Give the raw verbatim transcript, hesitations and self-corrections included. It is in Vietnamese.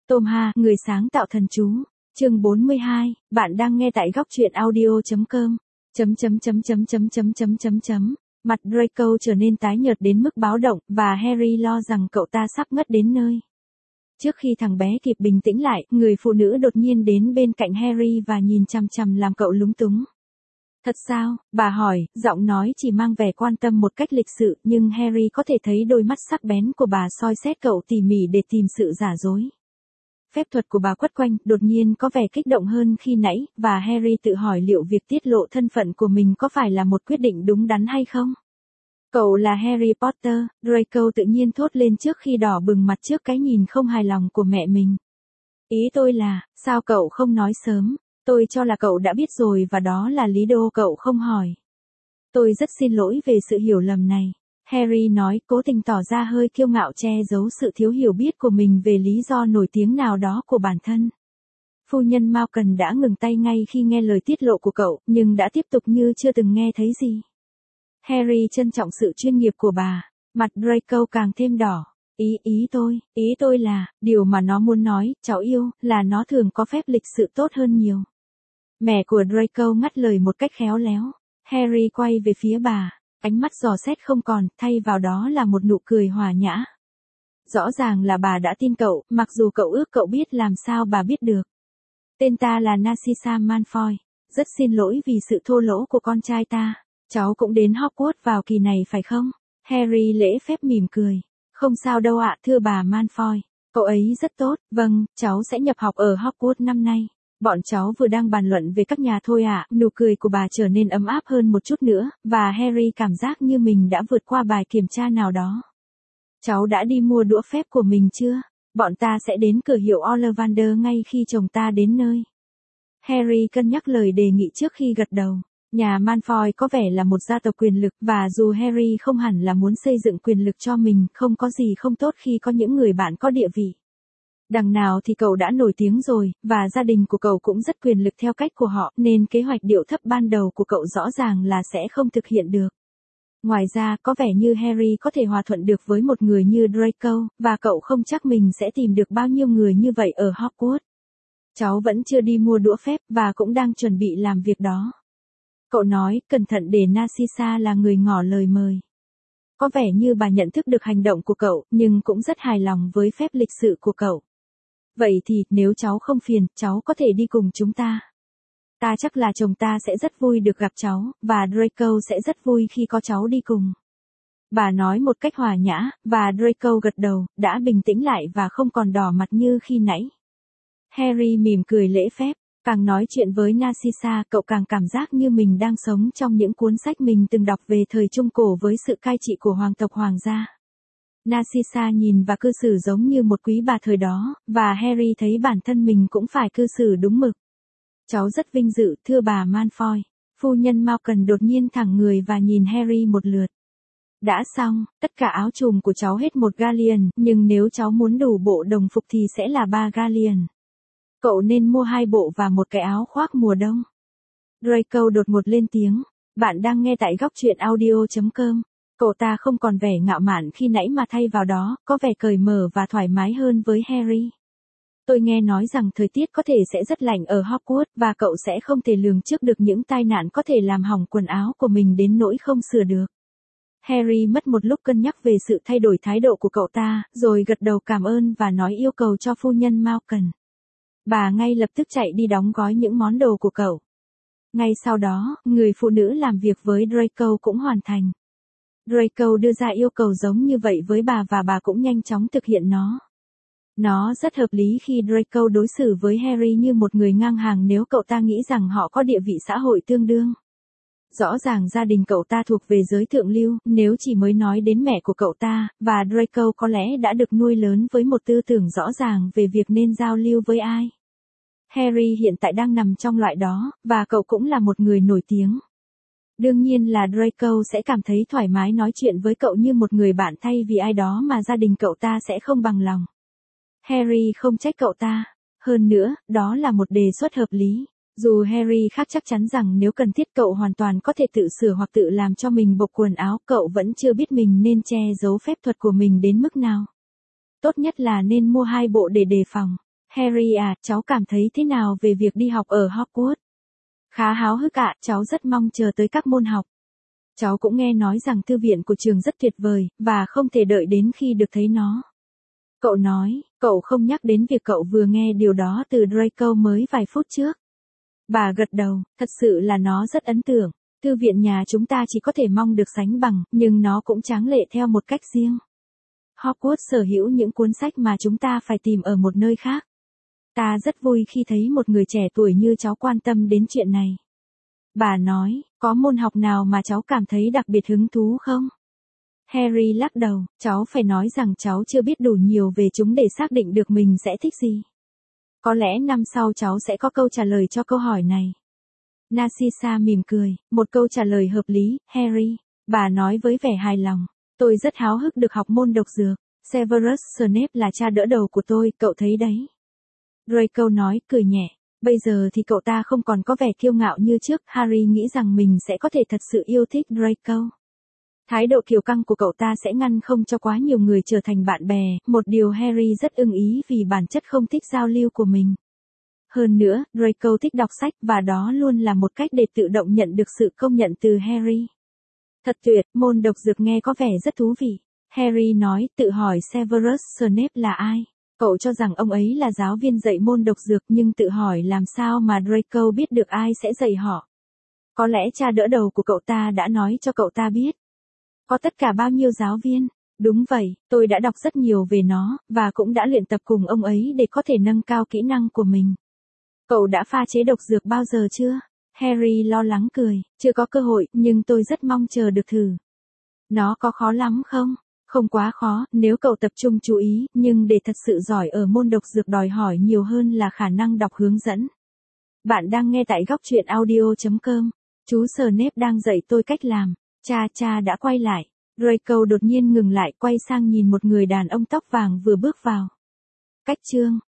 Tom Ha, người sáng tạo thần chú. Chương bốn mươi hai, bạn đang nghe tại góc truyện audio.com. Chấm chấm chấm chấm chấm chấm chấm chấm chấm. Mặt Draco trở nên tái nhợt đến mức báo động, và Harry lo rằng cậu ta sắp ngất đến nơi. Trước khi thằng bé kịp bình tĩnh lại, người phụ nữ đột nhiên đến bên cạnh Harry và nhìn chằm chằm làm cậu lúng túng. Thật sao? Bà hỏi, giọng nói chỉ mang vẻ quan tâm một cách lịch sự, nhưng Harry có thể thấy đôi mắt sắc bén của bà soi xét cậu tỉ mỉ để tìm sự giả dối. Phép thuật của bà quất quanh, đột nhiên có vẻ kích động hơn khi nãy, và Harry tự hỏi liệu việc tiết lộ thân phận của mình có phải là một quyết định đúng đắn hay không? Cậu là Harry Potter, Draco tự nhiên thốt lên trước khi đỏ bừng mặt trước cái nhìn không hài lòng của mẹ mình. Ý tôi là, sao cậu không nói sớm? Tôi cho là cậu đã biết rồi và đó là lý do cậu không hỏi. Tôi rất xin lỗi về sự hiểu lầm này. Harry nói, cố tình tỏ ra hơi kiêu ngạo che giấu sự thiếu hiểu biết của mình về lý do nổi tiếng nào đó của bản thân. Phu nhân Malcolm đã ngừng tay ngay khi nghe lời tiết lộ của cậu, nhưng đã tiếp tục như chưa từng nghe thấy gì. Harry trân trọng sự chuyên nghiệp của bà. Mặt Draco càng thêm đỏ. Ý ý tôi, ý tôi là, điều mà nó muốn nói, cháu yêu, là nó thường có phép lịch sự tốt hơn nhiều. Mẹ của Draco ngắt lời một cách khéo léo. Harry quay về phía bà. Ánh mắt dò xét không còn, thay vào đó là một nụ cười hòa nhã. Rõ ràng là bà đã tin cậu, mặc dù cậu ước cậu biết làm sao bà biết được. Tên ta là Narcissa Malfoy. Rất xin lỗi vì sự thô lỗ của con trai ta. Cháu cũng đến Hogwarts vào kỳ này phải không? Harry lễ phép mỉm cười. Không sao đâu ạ, thưa bà Malfoy. Cậu ấy rất tốt, vâng, cháu sẽ nhập học ở Hogwarts năm nay. Bọn cháu vừa đang bàn luận về các nhà thôi ạ. Nụ cười của bà trở nên ấm áp hơn một chút nữa, và Harry cảm giác như mình đã vượt qua bài kiểm tra nào đó. Cháu đã đi mua đũa phép của mình chưa? Bọn ta sẽ đến cửa hiệu Ollivander ngay khi chồng ta đến nơi. Harry cân nhắc lời đề nghị trước khi gật đầu. Nhà Malfoy có vẻ là một gia tộc quyền lực, và dù Harry không hẳn là muốn xây dựng quyền lực cho mình, không có gì không tốt khi có những người bạn có địa vị. Đằng nào thì cậu đã nổi tiếng rồi, và gia đình của cậu cũng rất quyền lực theo cách của họ, nên kế hoạch điệu thấp ban đầu của cậu rõ ràng là sẽ không thực hiện được. Ngoài ra, có vẻ như Harry có thể hòa thuận được với một người như Draco, và cậu không chắc mình sẽ tìm được bao nhiêu người như vậy ở Hogwarts. Cháu vẫn chưa đi mua đũa phép, và cũng đang chuẩn bị làm việc đó. Cậu nói, cẩn thận để Narcissa là người ngỏ lời mời. Có vẻ như bà nhận thức được hành động của cậu, nhưng cũng rất hài lòng với phép lịch sự của cậu. Vậy thì, nếu cháu không phiền, cháu có thể đi cùng chúng ta. Ta chắc là chồng ta sẽ rất vui được gặp cháu, và Draco sẽ rất vui khi có cháu đi cùng. Bà nói một cách hòa nhã, và Draco gật đầu, đã bình tĩnh lại và không còn đỏ mặt như khi nãy. Harry mỉm cười lễ phép. Càng nói chuyện với Narcissa, cậu càng cảm giác như mình đang sống trong những cuốn sách mình từng đọc về thời Trung Cổ với sự cai trị của hoàng tộc hoàng gia. Narcissa nhìn và cư xử giống như một quý bà thời đó, và Harry thấy bản thân mình cũng phải cư xử đúng mực. Cháu rất vinh dự, thưa bà Malfoy. Phu nhân Malcolm đột nhiên thẳng người và nhìn Harry một lượt. Đã xong, tất cả áo trùm của cháu hết một galleon, nhưng nếu cháu muốn đủ bộ đồng phục thì sẽ là ba galleon. Cậu nên mua hai bộ và một cái áo khoác mùa đông. Draco đột ngột lên tiếng. Bạn đang nghe tại góc truyện audio.com. Cậu ta không còn vẻ ngạo mạn khi nãy mà thay vào đó, có vẻ cởi mở và thoải mái hơn với Harry. Tôi nghe nói rằng thời tiết có thể sẽ rất lạnh ở Hogwarts, và cậu sẽ không thể lường trước được những tai nạn có thể làm hỏng quần áo của mình đến nỗi không sửa được. Harry mất một lúc cân nhắc về sự thay đổi thái độ của cậu ta, rồi gật đầu cảm ơn và nói yêu cầu cho phu nhân Malcolm. Bà ngay lập tức chạy đi đóng gói những món đồ của cậu. Ngay sau đó, người phụ nữ làm việc với Draco cũng hoàn thành. Draco đưa ra yêu cầu giống như vậy với bà và bà cũng nhanh chóng thực hiện nó. Nó rất hợp lý khi Draco đối xử với Harry như một người ngang hàng nếu cậu ta nghĩ rằng họ có địa vị xã hội tương đương. Rõ ràng gia đình cậu ta thuộc về giới thượng lưu, nếu chỉ mới nói đến mẹ của cậu ta, và Draco có lẽ đã được nuôi lớn với một tư tưởng rõ ràng về việc nên giao lưu với ai. Harry hiện tại đang nằm trong loại đó, và cậu cũng là một người nổi tiếng. Đương nhiên là Draco sẽ cảm thấy thoải mái nói chuyện với cậu như một người bạn thay vì ai đó mà gia đình cậu ta sẽ không bằng lòng. Harry không trách cậu ta. Hơn nữa, đó là một đề xuất hợp lý. Dù Harry khác chắc chắn rằng nếu cần thiết cậu hoàn toàn có thể tự sửa hoặc tự làm cho mình bộ quần áo, cậu vẫn chưa biết mình nên che giấu phép thuật của mình đến mức nào. Tốt nhất là nên mua hai bộ để đề phòng. Harry à, cháu cảm thấy thế nào về việc đi học ở Hogwarts? Khá háo hức ạ, cháu rất mong chờ tới các môn học. Cháu cũng nghe nói rằng thư viện của trường rất tuyệt vời, và không thể đợi đến khi được thấy nó. Cậu nói, cậu không nhắc đến việc cậu vừa nghe điều đó từ Draco mới vài phút trước. Bà gật đầu, thật sự là nó rất ấn tượng. Thư viện nhà chúng ta chỉ có thể mong được sánh bằng, nhưng nó cũng tráng lệ theo một cách riêng. Hogwarts sở hữu những cuốn sách mà chúng ta phải tìm ở một nơi khác. Ta rất vui khi thấy một người trẻ tuổi như cháu quan tâm đến chuyện này. Bà nói, có môn học nào mà cháu cảm thấy đặc biệt hứng thú không? Harry lắc đầu, cháu phải nói rằng cháu chưa biết đủ nhiều về chúng để xác định được mình sẽ thích gì. Có lẽ năm sau cháu sẽ có câu trả lời cho câu hỏi này. Narcissa mỉm cười, một câu trả lời hợp lý, Harry. Bà nói với vẻ hài lòng, tôi rất háo hức được học môn độc dược. Severus Snape là cha đỡ đầu của tôi, cậu thấy đấy. Draco nói, cười nhẹ. Bây giờ thì cậu ta không còn có vẻ kiêu ngạo như trước. Harry nghĩ rằng mình sẽ có thể thật sự yêu thích Draco. Thái độ kiêu căng của cậu ta sẽ ngăn không cho quá nhiều người trở thành bạn bè, một điều Harry rất ưng ý vì bản chất không thích giao lưu của mình. Hơn nữa, Draco thích đọc sách và đó luôn là một cách để tự động nhận được sự công nhận từ Harry. Thật tuyệt, môn độc dược nghe có vẻ rất thú vị. Harry nói, tự hỏi Severus Snape là ai? Cậu cho rằng ông ấy là giáo viên dạy môn độc dược nhưng tự hỏi làm sao mà Draco biết được ai sẽ dạy họ. Có lẽ cha đỡ đầu của cậu ta đã nói cho cậu ta biết. Có tất cả bao nhiêu giáo viên? Đúng vậy, tôi đã đọc rất nhiều về nó, và cũng đã luyện tập cùng ông ấy để có thể nâng cao kỹ năng của mình. Cậu đã pha chế độc dược bao giờ chưa? Harry lo lắng cười, chưa có cơ hội, nhưng tôi rất mong chờ được thử. Nó có khó lắm không? Không quá khó, nếu cậu tập trung chú ý, nhưng để thật sự giỏi ở môn độc dược đòi hỏi nhiều hơn là khả năng đọc hướng dẫn. Bạn đang nghe tại góc truyện audio chấm com. Chú Snape đang dạy tôi cách làm. Cha cha đã quay lại. Draco đột nhiên ngừng lại, quay sang nhìn một người đàn ông tóc vàng vừa bước vào. Cách chương